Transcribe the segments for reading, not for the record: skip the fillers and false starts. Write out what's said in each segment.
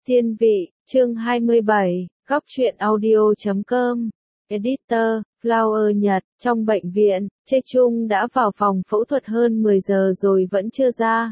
Thiên vị, chương 27, góc truyện audio.com. Editor, Flower Nhật, trong bệnh viện, Chae Chung đã vào phòng phẫu thuật hơn 10 giờ rồi vẫn chưa ra.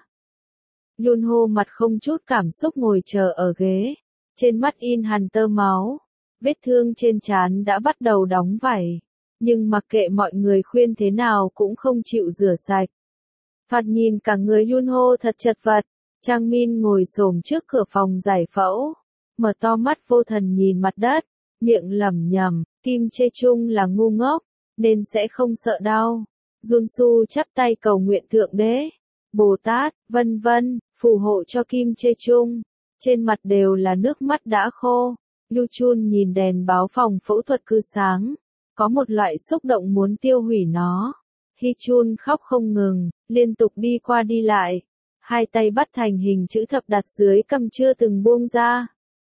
Yunho mặt không chút cảm xúc ngồi chờ ở ghế, trên mắt in hằn tơ máu, vết thương trên trán đã bắt đầu đóng vảy, nhưng mặc kệ mọi người khuyên thế nào cũng không chịu rửa sạch. Thoạt nhìn cả người Yunho thật chật vật. Trang Min ngồi xổm trước cửa phòng giải phẫu, mở to mắt vô thần nhìn mặt đất, miệng lẩm nhẩm, Kim Chae Chung là ngu ngốc, nên sẽ không sợ đau. Junsu chắp tay cầu nguyện Thượng Đế, Bồ Tát, vân vân, phù hộ cho Kim Chae Chung. Trên mặt đều là nước mắt đã khô. Yu Chun nhìn đèn báo phòng phẫu thuật cứ sáng, có một loại xúc động muốn tiêu hủy nó. Hi Chun khóc không ngừng, liên tục đi qua đi lại. Hai tay bắt thành hình chữ thập đặt dưới cằm chưa từng buông ra.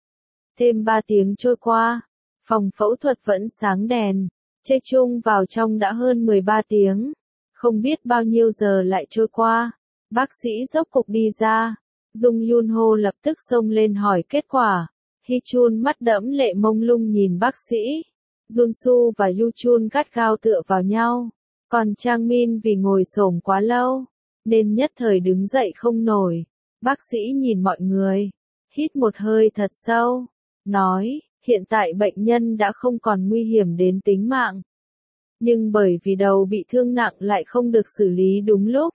Thêm 3 tiếng trôi qua, phòng phẫu thuật vẫn sáng đèn. Chae Chung vào trong đã hơn 13 tiếng. Không biết bao nhiêu giờ lại trôi qua. Bác sĩ dốc cục đi ra. Dung Yunho lập tức xông lên hỏi kết quả. Hi Chun mắt đẫm lệ mông lung nhìn bác sĩ. Junsu và Yu Chun gắt gao tựa vào nhau. Còn Trang Min vì ngồi xổm quá lâu, nên nhất thời đứng dậy không nổi. Bác sĩ nhìn mọi người, hít một hơi thật sâu, nói, hiện tại bệnh nhân đã không còn nguy hiểm đến tính mạng. Nhưng bởi vì đầu bị thương nặng lại không được xử lý đúng lúc.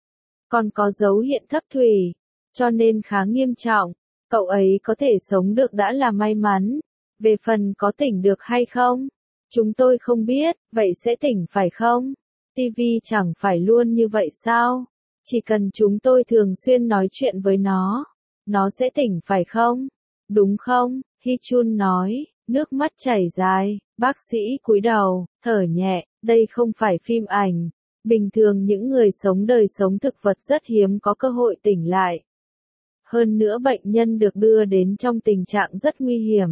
Còn có dấu hiện thấp thủy, cho nên khá nghiêm trọng. Cậu ấy có thể sống được đã là may mắn. Về phần có tỉnh được hay không, chúng tôi không biết, vậy sẽ tỉnh phải không? TV chẳng phải luôn như vậy sao? Chỉ cần chúng tôi thường xuyên nói chuyện với nó sẽ tỉnh phải không? Đúng không? Hi Chun nói, nước mắt chảy dài, bác sĩ cúi đầu, thở nhẹ, đây không phải phim ảnh. Bình thường những người sống đời sống thực vật rất hiếm có cơ hội tỉnh lại. Hơn nữa bệnh nhân được đưa đến trong tình trạng rất nguy hiểm.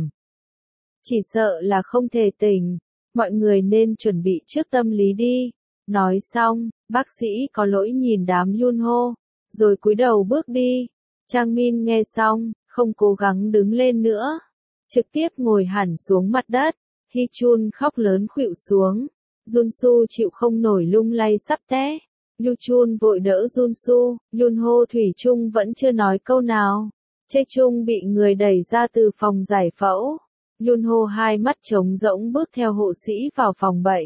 Chỉ sợ là không thể tỉnh, mọi người nên chuẩn bị trước tâm lý đi. Nói xong, bác sĩ có lỗi nhìn đám Yunho, rồi cúi đầu bước đi. Trang Min nghe xong, không cố gắng đứng lên nữa, trực tiếp ngồi hẳn xuống mặt đất. Hi Chun khóc lớn khuỵu xuống. Junsu chịu không nổi lung lay sắp té. Yu Chun vội đỡ Junsu, Yunho thủy chung vẫn chưa nói câu nào. Chae Chung bị người đẩy ra từ phòng giải phẫu. Yunho hai mắt trống rỗng bước theo hộ sĩ vào phòng bệnh.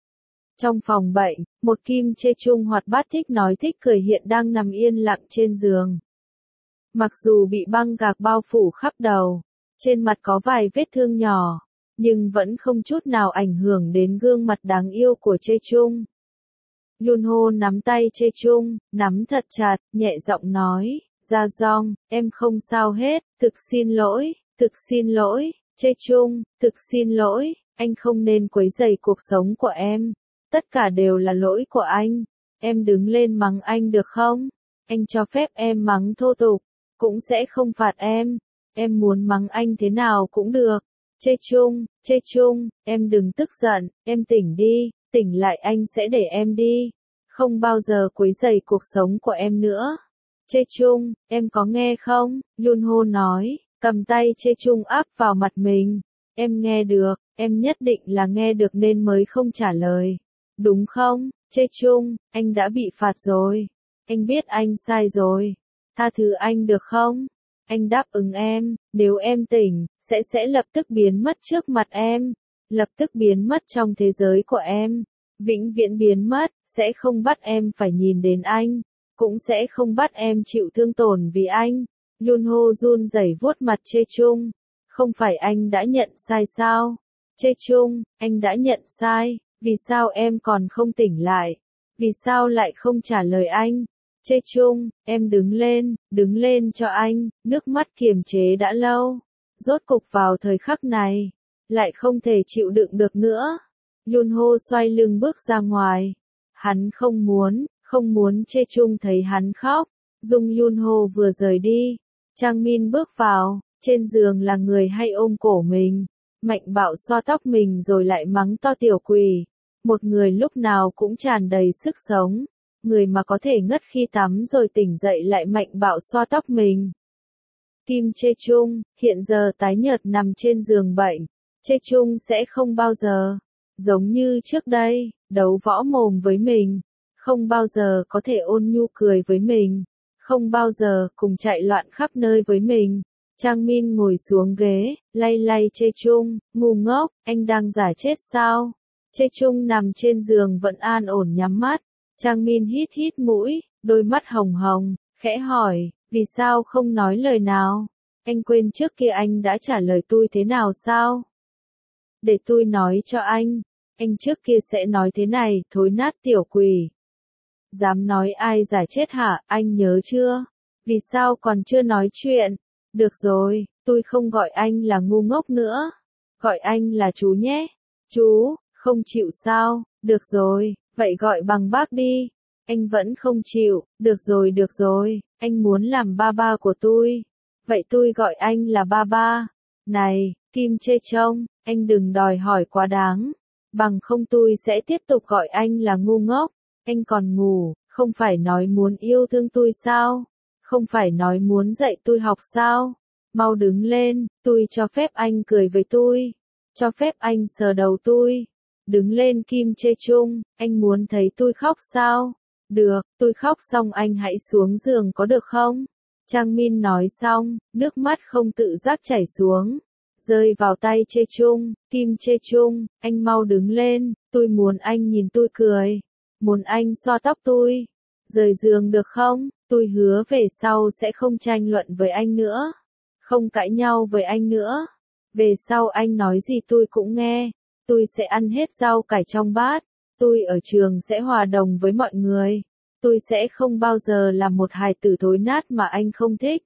Trong phòng bệnh, một Kim Chae Chung hoạt bát thích nói thích cười hiện đang nằm yên lặng trên giường. Mặc dù bị băng gạc bao phủ khắp đầu, trên mặt có vài vết thương nhỏ, nhưng vẫn không chút nào ảnh hưởng đến gương mặt đáng yêu của Chae Chung. Yunho nắm tay Chae Chung, nắm thật chặt, nhẹ giọng nói, Ra Dong, em không sao hết, thực xin lỗi, Chae Chung, thực xin lỗi, anh không nên quấy rầy cuộc sống của em. Tất cả đều là lỗi của anh. Em đứng lên mắng anh được không? Anh cho phép em mắng thô tục, cũng sẽ không phạt em. Em muốn mắng anh thế nào cũng được. Chae Chung, em đừng tức giận, em tỉnh đi, tỉnh lại anh sẽ để em đi. Không bao giờ quấy rầy cuộc sống của em nữa. Chae Chung, em có nghe không? Yunho nói, cầm tay Chae Chung áp vào mặt mình. Em nghe được, em nhất định là nghe được nên mới không trả lời. Đúng không, Chae Chung, anh đã bị phạt rồi. Anh biết anh sai rồi. Tha thứ anh được không? Anh đáp ứng em, nếu em tỉnh, sẽ lập tức biến mất trước mặt em. Lập tức biến mất trong thế giới của em. Vĩnh viễn biến mất, sẽ không bắt em phải nhìn đến anh. Cũng sẽ không bắt em chịu thương tổn vì anh. Yunho run rẩy vuốt mặt Chae Chung. Không phải anh đã nhận sai sao? Chae Chung, anh đã nhận sai. Vì sao em còn không tỉnh lại? Vì sao lại không trả lời anh? Chae Chung, em đứng lên cho anh, nước mắt kiềm chế đã lâu. Rốt cục vào thời khắc này, lại không thể chịu đựng được nữa. Yunho xoay lưng bước ra ngoài. Hắn không muốn Chae Chung thấy hắn khóc. Dung Yunho vừa rời đi, Trang Min bước vào, trên giường là người hay ôm cổ mình. Mạnh bạo xoa tóc mình rồi lại mắng to tiểu quỷ. Một người lúc nào cũng tràn đầy sức sống. Người mà có thể ngất khi tắm rồi tỉnh dậy lại mạnh bạo xoa tóc mình. Kim Chê Chung, hiện giờ tái nhợt nằm trên giường bệnh. Chê Chung sẽ không bao giờ, giống như trước đây, đấu võ mồm với mình. Không bao giờ có thể ôn nhu cười với mình. Không bao giờ cùng chạy loạn khắp nơi với mình. Trang Min ngồi xuống ghế, lay lay Chê Chung, ngu ngốc, anh đang giả chết sao? Chê Chung nằm trên giường vẫn an ổn nhắm mắt. Trang Min hít hít mũi, đôi mắt hồng hồng, khẽ hỏi, vì sao không nói lời nào? Anh quên trước kia anh đã trả lời tôi thế nào sao? Để tôi nói cho anh trước kia sẽ nói thế này, thối nát tiểu quỷ. Dám nói ai giả chết hả, anh nhớ chưa? Vì sao còn chưa nói chuyện? Được rồi, tôi không gọi anh là ngu ngốc nữa. Gọi anh là chú nhé. Chú, không chịu sao? Được rồi, vậy gọi bằng bác đi. Anh vẫn không chịu, được rồi, anh muốn làm ba ba của tôi. Vậy tôi gọi anh là ba ba. Này, Kim Chê Chung, anh đừng đòi hỏi quá đáng. Bằng không tôi sẽ tiếp tục gọi anh là ngu ngốc. Anh còn ngủ, không phải nói muốn yêu thương tôi sao? Không phải nói muốn dạy tôi học sao? Mau đứng lên, tôi cho phép anh cười với tôi. Cho phép anh sờ đầu tôi. Đứng lên Kim Chê Chung, anh muốn thấy tôi khóc sao? Được, tôi khóc xong anh hãy xuống giường có được không? Trang Min nói xong, nước mắt không tự giác chảy xuống. Rơi vào tay Chê Chung, Kim Chê Chung, anh mau đứng lên, tôi muốn anh nhìn tôi cười. Muốn anh xoa tóc tôi. Rời giường được không? Tôi hứa về sau sẽ không tranh luận với anh nữa. Không cãi nhau với anh nữa. Về sau anh nói gì tôi cũng nghe. Tôi sẽ ăn hết rau cải trong bát. Tôi ở trường sẽ hòa đồng với mọi người. Tôi sẽ không bao giờ là một hài tử thối nát mà anh không thích.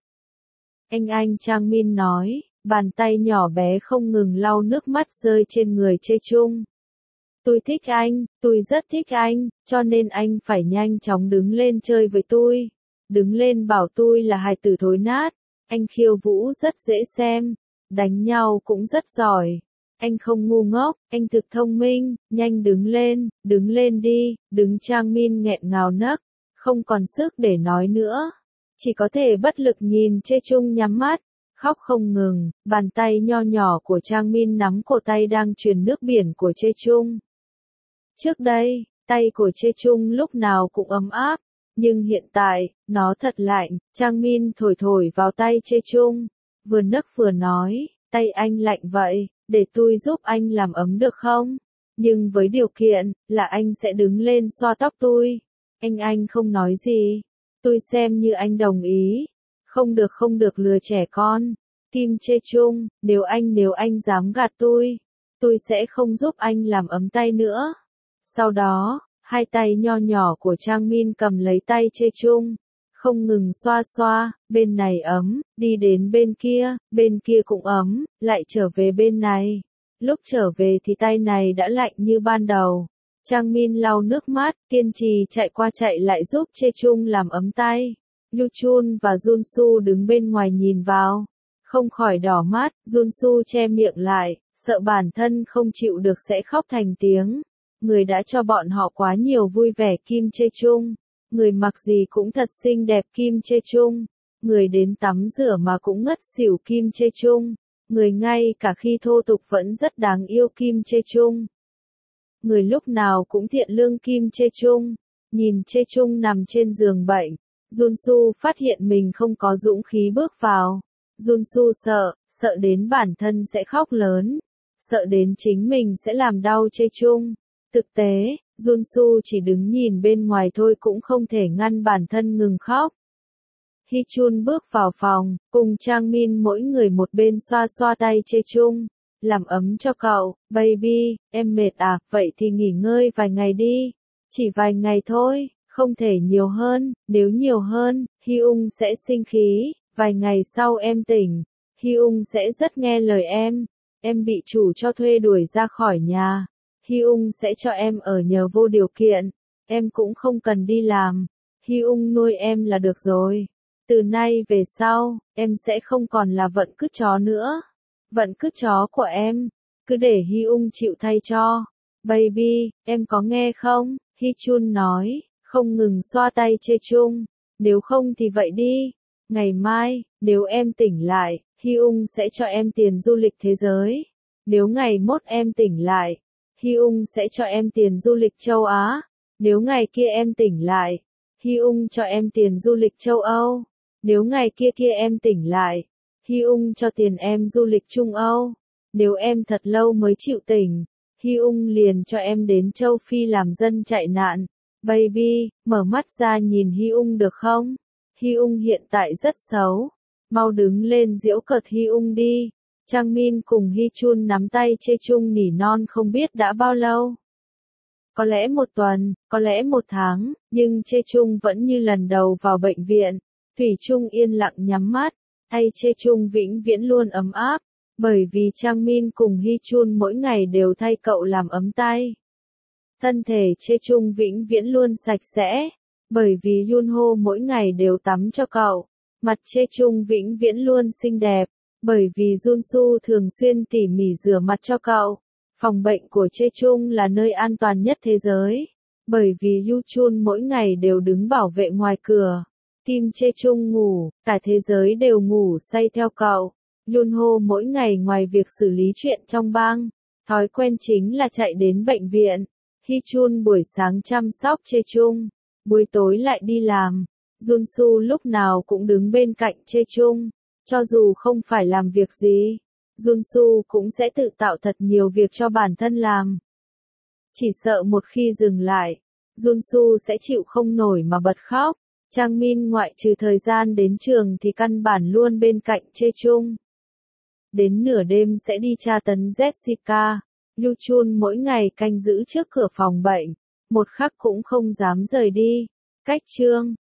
Anh Trang Min nói, bàn tay nhỏ bé không ngừng lau nước mắt rơi trên người Chê Chung. Tôi thích anh, tôi rất thích anh, cho nên anh phải nhanh chóng đứng lên chơi với tôi. Đứng lên bảo tôi là hài tử thối nát. Anh khiêu vũ rất dễ xem. Đánh nhau cũng rất giỏi. Anh không ngu ngốc, anh thực thông minh, nhanh đứng lên đi, đứng. Trang Min nghẹn ngào nấc, không còn sức để nói nữa. Chỉ có thể bất lực nhìn Chê Chung nhắm mắt, khóc không ngừng, bàn tay nho nhỏ của Trang Min nắm cổ tay đang truyền nước biển của Chê Chung. Trước đây, tay của Chê Chung lúc nào cũng ấm áp, nhưng hiện tại, nó thật lạnh. Trang Min thổi thổi vào tay Chê Chung, vừa nấc vừa nói, tay anh lạnh vậy, để tôi giúp anh làm ấm được không? Nhưng với điều kiện, là anh sẽ đứng lên xoa tóc tôi. Anh không nói gì. Tôi xem như anh đồng ý. Không được lừa trẻ con. Kim Chê Chung, nếu anh dám gạt tôi sẽ không giúp anh làm ấm tay nữa. Sau đó, hai tay nho nhỏ của Trang Min cầm lấy tay Chê Chung, không ngừng xoa xoa, bên này ấm, đi đến bên kia cũng ấm, lại trở về bên này. Lúc trở về thì tay này đã lạnh như ban đầu. Trang Min lau nước mắt, kiên trì chạy qua chạy lại giúp Chê Chung làm ấm tay. Yu Chun và Jun Su đứng bên ngoài nhìn vào, không khỏi đỏ mắt. Jun Su che miệng lại, sợ bản thân không chịu được sẽ khóc thành tiếng. Người đã cho bọn họ quá nhiều vui vẻ Kim Chê Chung. Người mặc gì cũng thật xinh đẹp Kim Chê Chung. Người đến tắm rửa mà cũng ngất xỉu Kim Chê Chung. Người ngay cả khi thô tục vẫn rất đáng yêu Kim Chê Chung. Người lúc nào cũng thiện lương Kim Chê Chung. Nhìn Chê Chung nằm trên giường bệnh, Jun Su phát hiện mình không có dũng khí bước vào. Jun Su sợ đến bản thân sẽ khóc lớn. Sợ đến chính mình sẽ làm đau Chê Chung. Thực tế, Jun Su chỉ đứng nhìn bên ngoài thôi cũng không thể ngăn bản thân ngừng khóc. Hi Chun bước vào phòng, cùng Trang Min mỗi người một bên xoa xoa tay Chê Chung. Làm ấm cho cậu, baby, em mệt à, vậy thì nghỉ ngơi vài ngày đi. Chỉ vài ngày thôi, không thể nhiều hơn, nếu nhiều hơn, Hyung sẽ sinh khí. Vài ngày sau em tỉnh, Hyung sẽ rất nghe lời em bị chủ cho thuê đuổi ra khỏi nhà. Hyung sẽ cho em ở nhờ vô điều kiện, em cũng không cần đi làm. Hyung nuôi em là được rồi. Từ nay về sau, em sẽ không còn là vận cứt chó nữa. Vận cứt chó của em, cứ để Hyung chịu thay cho. Baby, em có nghe không? Hi Chun nói, không ngừng xoa tay Chê Chung. Nếu không thì vậy đi. Ngày mai, nếu em tỉnh lại, Hyung sẽ cho em tiền du lịch thế giới. Nếu ngày mốt em tỉnh lại, Hyung sẽ cho em tiền du lịch châu Á. Nếu ngày kia em tỉnh lại, Hyung cho em tiền du lịch châu Âu. Nếu ngày kia kia em tỉnh lại, Hyung cho tiền em du lịch Trung Âu. Nếu em thật lâu mới chịu tỉnh, Hyung liền cho em đến châu Phi làm dân chạy nạn. Baby, mở mắt ra nhìn Hyung được không? Hyung hiện tại rất xấu. Mau đứng lên giễu cợt Hyung đi. Chang Min cùng Hy Chun nắm tay Chae Chung nỉ non không biết đã bao lâu. Có lẽ một tuần, có lẽ một tháng, nhưng Chae Chung vẫn như lần đầu vào bệnh viện. Thủy Chung yên lặng nhắm mắt. Tay Chae Chung vĩnh viễn luôn ấm áp. Bởi vì Chang Min cùng Hy Chun mỗi ngày đều thay cậu làm ấm tay. Thân thể Chae Chung vĩnh viễn luôn sạch sẽ. Bởi vì Yunho mỗi ngày đều tắm cho cậu. Mặt Chae Chung vĩnh viễn luôn xinh đẹp. Bởi vì Junsu thường xuyên tỉ mỉ rửa mặt cho cậu. Phòng bệnh của Chae Chung là nơi an toàn nhất thế giới. Bởi vì Yu Chun mỗi ngày đều đứng bảo vệ ngoài cửa. Kim Chae Chung ngủ, cả thế giới đều ngủ say theo cậu. Yunho mỗi ngày ngoài việc xử lý chuyện trong bang, thói quen chính là chạy đến bệnh viện. Hy Chun buổi sáng chăm sóc Chae Chung, buổi tối lại đi làm. Junsu lúc nào cũng đứng bên cạnh Chae Chung. Cho dù không phải làm việc gì, Junsu cũng sẽ tự tạo thật nhiều việc cho bản thân làm. Chỉ sợ một khi dừng lại, Junsu sẽ chịu không nổi mà bật khóc. Chang Min ngoại trừ thời gian đến trường thì căn bản luôn bên cạnh Chae Chung. Đến nửa đêm sẽ đi tra tấn Jessica. Yu Chun mỗi ngày canh giữ trước cửa phòng bệnh, một khắc cũng không dám rời đi. Cách chương